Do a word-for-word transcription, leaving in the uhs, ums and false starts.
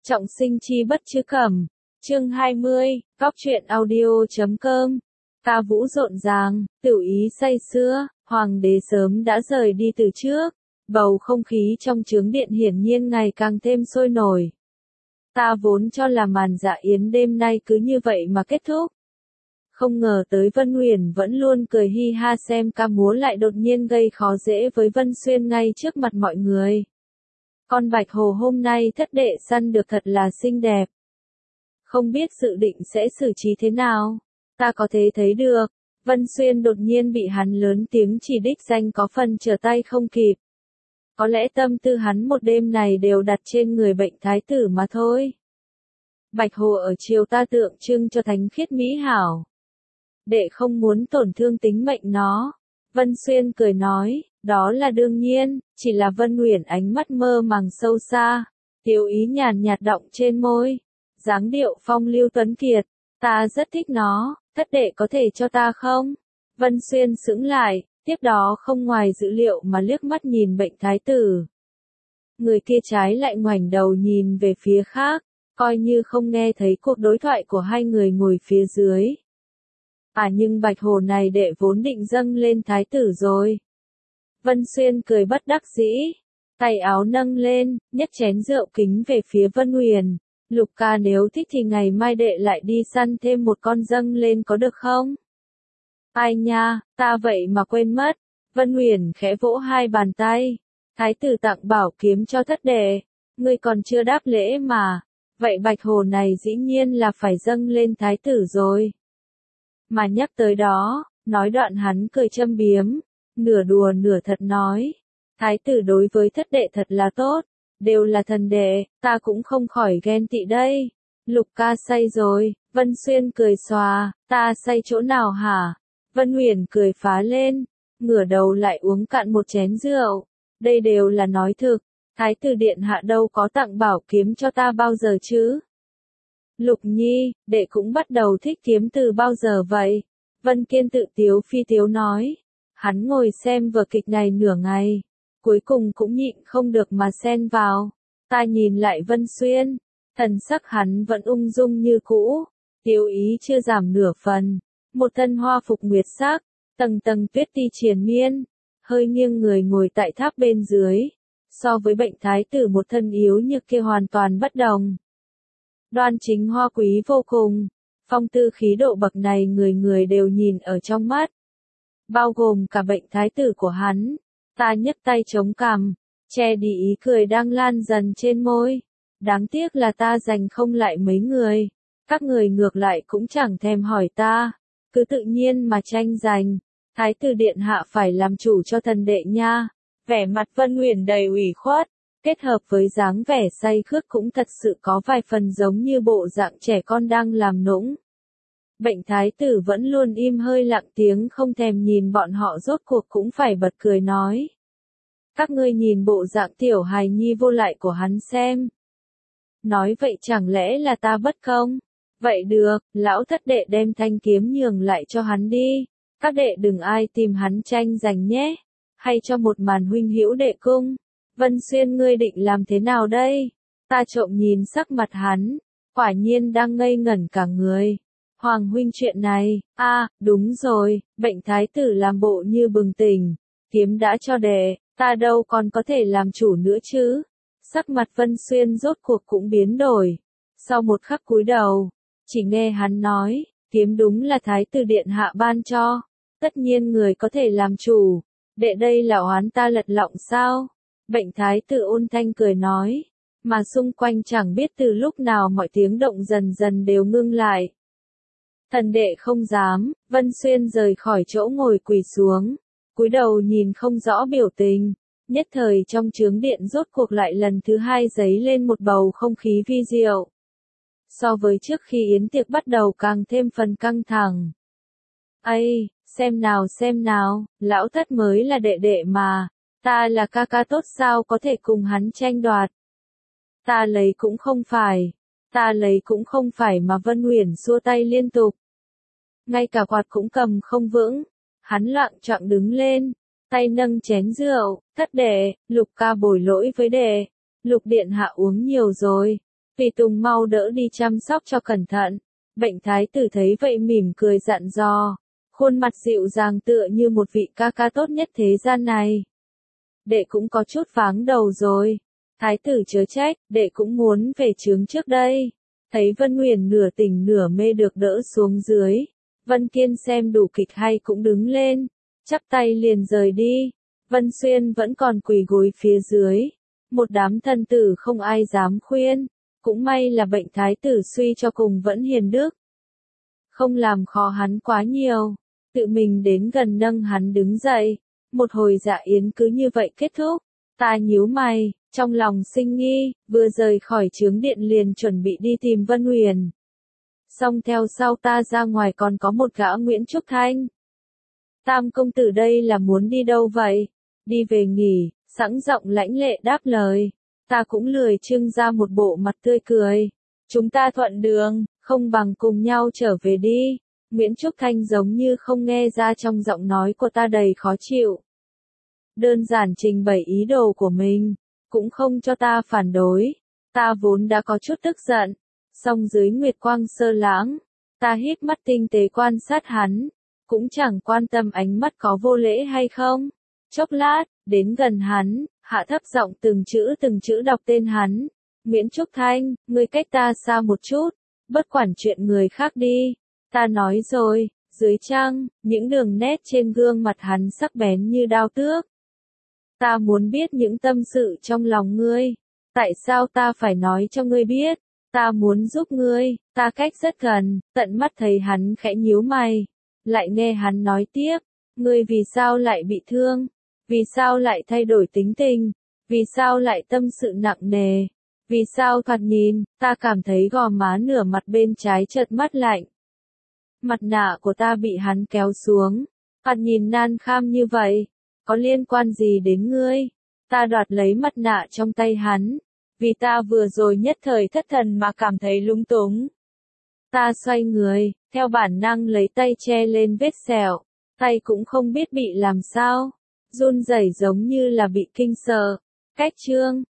Trọng sinh chi bất chứ cẩm. Chương hai mươi, Cóc truyện audio.com. Ca vũ rộn ràng, tửu ý say sưa, hoàng đế sớm đã rời đi từ trước. Bầu không khí trong chướng điện hiển nhiên ngày càng thêm sôi nổi. Ta vốn cho là màn dạ yến đêm nay cứ như vậy mà kết thúc. Không ngờ tới Vân Huyền vẫn luôn cười hi ha xem ca múa lại đột nhiên gây khó dễ với Vân Xuyên ngay trước mặt mọi người. Con bạch hồ hôm nay thất đệ săn được thật là xinh đẹp. Không biết dự định sẽ xử trí thế nào. Ta có thể thấy được, Vân Xuyên đột nhiên bị hắn lớn tiếng chỉ đích danh có phần trở tay không kịp. Có lẽ tâm tư hắn một đêm này đều đặt trên người bệnh thái tử mà thôi. Bạch hồ ở triều ta tượng trưng cho thánh khiết mỹ hảo. Đệ không muốn tổn thương tính mệnh nó. Vân Xuyên cười nói, đó là đương nhiên, chỉ là Vân Huyền ánh mắt mơ màng sâu xa, tiêu ý nhàn nhạt động trên môi, dáng điệu phong lưu tuấn kiệt, ta rất thích nó, thất đệ có thể cho ta không? Vân Xuyên sững lại, tiếp đó không ngoài dữ liệu mà liếc mắt nhìn bệnh thái tử. Người kia trái lại ngoảnh đầu nhìn về phía khác, coi như không nghe thấy cuộc đối thoại của hai người ngồi phía dưới. À nhưng bạch hồ này đệ vốn định dâng lên thái tử rồi. Vân Xuyên cười bất đắc dĩ, tay áo nâng lên, nhấc chén rượu kính về phía Vân Huyền. Lục ca nếu thích thì ngày mai đệ lại đi săn thêm một con dâng lên có được không? Ai nha, ta vậy mà quên mất. Vân Huyền khẽ vỗ hai bàn tay. Thái tử tặng bảo kiếm cho thất đệ. Ngươi còn chưa đáp lễ mà. Vậy bạch hồ này dĩ nhiên là phải dâng lên thái tử rồi. Mà nhắc tới đó, nói đoạn hắn cười châm biếm, nửa đùa nửa thật nói. Thái tử đối với thất đệ thật là tốt, đều là thần đệ, ta cũng không khỏi ghen tị đây. Lục ca say rồi, Vân Xuyên cười xòa, ta say chỗ nào hả? Vân Huyền cười phá lên, ngửa đầu lại uống cạn một chén rượu. Đây đều là nói thực, Thái tử điện hạ đâu có tặng bảo kiếm cho ta bao giờ chứ? Lục nhi, đệ cũng bắt đầu thích kiếm từ bao giờ vậy? Vân Kiên tự tiếu phi tiếu nói. Hắn ngồi xem vở kịch này nửa ngày, cuối cùng cũng nhịn không được mà xen vào. Ta nhìn lại Vân Xuyên, thần sắc hắn vẫn ung dung như cũ, tiêu ý chưa giảm nửa phần. Một thân hoa phục nguyệt sắc, tầng tầng tuyết ti triền miên, hơi nghiêng người ngồi tại tháp bên dưới. So với bệnh thái tử một thân yếu nhược kia hoàn toàn bất đồng. Đoan chính hoa quý vô cùng, phong tư khí độ bậc này người người đều nhìn ở trong mắt. Bao gồm cả bệnh thái tử của hắn. Ta nhấc tay chống cằm, che đi ý cười đang lan dần trên môi. Đáng tiếc là ta giành không lại mấy người. Các người ngược lại cũng chẳng thèm hỏi ta. Cứ tự nhiên mà tranh giành. Thái tử điện hạ phải làm chủ cho thần đệ nha. Vẻ mặt Vân Huyền đầy ủy khuất, kết hợp với dáng vẻ say khướt cũng thật sự có vài phần giống như bộ dạng trẻ con đang làm nũng. Bệnh thái tử vẫn luôn im hơi lặng tiếng không thèm nhìn bọn họ rốt cuộc cũng phải bật cười nói. Các ngươi nhìn bộ dạng tiểu hài nhi vô lại của hắn xem. Nói vậy chẳng lẽ là ta bất công? Vậy được, lão thất đệ đem thanh kiếm nhường lại cho hắn đi. Các đệ đừng ai tìm hắn tranh giành nhé. Hay cho một màn huynh hữu đệ cung. Vân Xuyên ngươi định làm thế nào đây? Ta trộm nhìn sắc mặt hắn, quả nhiên đang ngây ngẩn cả người. Hoàng huynh chuyện này, a à, đúng rồi, bệnh thái tử làm bộ như bừng tỉnh, kiếm đã cho đệ, ta đâu còn có thể làm chủ nữa chứ. Sắc mặt Vân Xuyên rốt cuộc cũng biến đổi. Sau một khắc cúi đầu, chỉ nghe hắn nói, kiếm đúng là thái tử điện hạ ban cho. Tất nhiên người có thể làm chủ, đệ đây là oán ta lật lọng sao? Bệnh thái tử ôn thanh cười nói, mà xung quanh chẳng biết từ lúc nào mọi tiếng động dần dần đều ngưng lại. Thần đệ không dám, Vân Xuyên rời khỏi chỗ ngồi quỳ xuống, cúi đầu nhìn không rõ biểu tình, nhất thời trong chướng điện rốt cuộc lại lần thứ hai dấy lên một bầu không khí vi diệu. So với trước khi yến tiệc bắt đầu càng thêm phần căng thẳng. Ây, xem nào xem nào, lão thất mới là đệ đệ mà, ta là ca ca tốt sao có thể cùng hắn tranh đoạt. Ta lấy cũng không phải, ta lấy cũng không phải mà Vân Huyền xua tay liên tục. Ngay cả quạt cũng cầm không vững, hắn loạng choạng đứng lên, tay nâng chén rượu, thất đệ, Lục ca bồi lỗi với đệ, Lục điện hạ uống nhiều rồi, Tùy Tùng mau đỡ đi chăm sóc cho cẩn thận. Bệnh thái tử thấy vậy mỉm cười dặn dò, khuôn mặt dịu dàng tựa như một vị ca ca tốt nhất thế gian này. Đệ cũng có chút váng đầu rồi. Thái tử chớ trách, đệ cũng muốn về trướng trước đây. Thấy Vân Nguyền nửa tỉnh nửa mê được đỡ xuống dưới. Vân Kiên xem đủ kịch hay cũng đứng lên, chắp tay liền rời đi. Vân Xuyên vẫn còn quỳ gối phía dưới. Một đám thân tử không ai dám khuyên. Cũng may là bệnh thái tử suy cho cùng vẫn hiền đức. Không làm khó hắn quá nhiều. Tự mình đến gần nâng hắn đứng dậy. Một hồi dạ yến cứ như vậy kết thúc. Ta nhíu mày, trong lòng sinh nghi, vừa rời khỏi trướng điện liền chuẩn bị đi tìm Vân Huyền. Xong theo sau ta ra ngoài còn có một gã Nguyễn Trúc Thanh. Tam công tử đây là muốn đi đâu vậy? Đi về nghỉ, sẵn giọng lãnh lệ đáp lời. Ta cũng lười trưng ra một bộ mặt tươi cười. Chúng ta thuận đường, không bằng cùng nhau trở về đi. Nguyễn Trúc Thanh giống như không nghe ra trong giọng nói của ta đầy khó chịu. Đơn giản trình bày ý đồ của mình, cũng không cho ta phản đối. Ta vốn đã có chút tức giận. Song dưới nguyệt quang sơ lãng, ta híp mắt tinh tế quan sát hắn, cũng chẳng quan tâm ánh mắt có vô lễ hay không. Chốc lát, đến gần hắn, hạ thấp giọng từng chữ từng chữ đọc tên hắn. Nguyễn Trúc Thanh, ngươi cách ta xa một chút, bất quản chuyện người khác đi. Ta nói rồi, dưới trăng, những đường nét trên gương mặt hắn sắc bén như đao tước. Ta muốn biết những tâm sự trong lòng ngươi. Tại sao ta phải nói cho ngươi biết? Ta muốn giúp ngươi, ta cách rất gần, tận mắt thấy hắn khẽ nhíu mày. Lại nghe hắn nói tiếp, ngươi vì sao lại bị thương? Vì sao lại thay đổi tính tình? Vì sao lại tâm sự nặng nề? Vì sao thoạt nhìn, ta cảm thấy gò má nửa mặt bên trái chợt mát lạnh. Mặt nạ của ta bị hắn kéo xuống. Thoạt nhìn nan kham như vậy. Có liên quan gì đến ngươi? Ta đoạt lấy mặt nạ trong tay hắn. Vì ta vừa rồi nhất thời thất thần mà cảm thấy lung túng. Ta xoay người, theo bản năng lấy tay che lên vết sẹo. Tay cũng không biết bị làm sao. Run rẩy giống như là bị kinh sợ. Cách chương.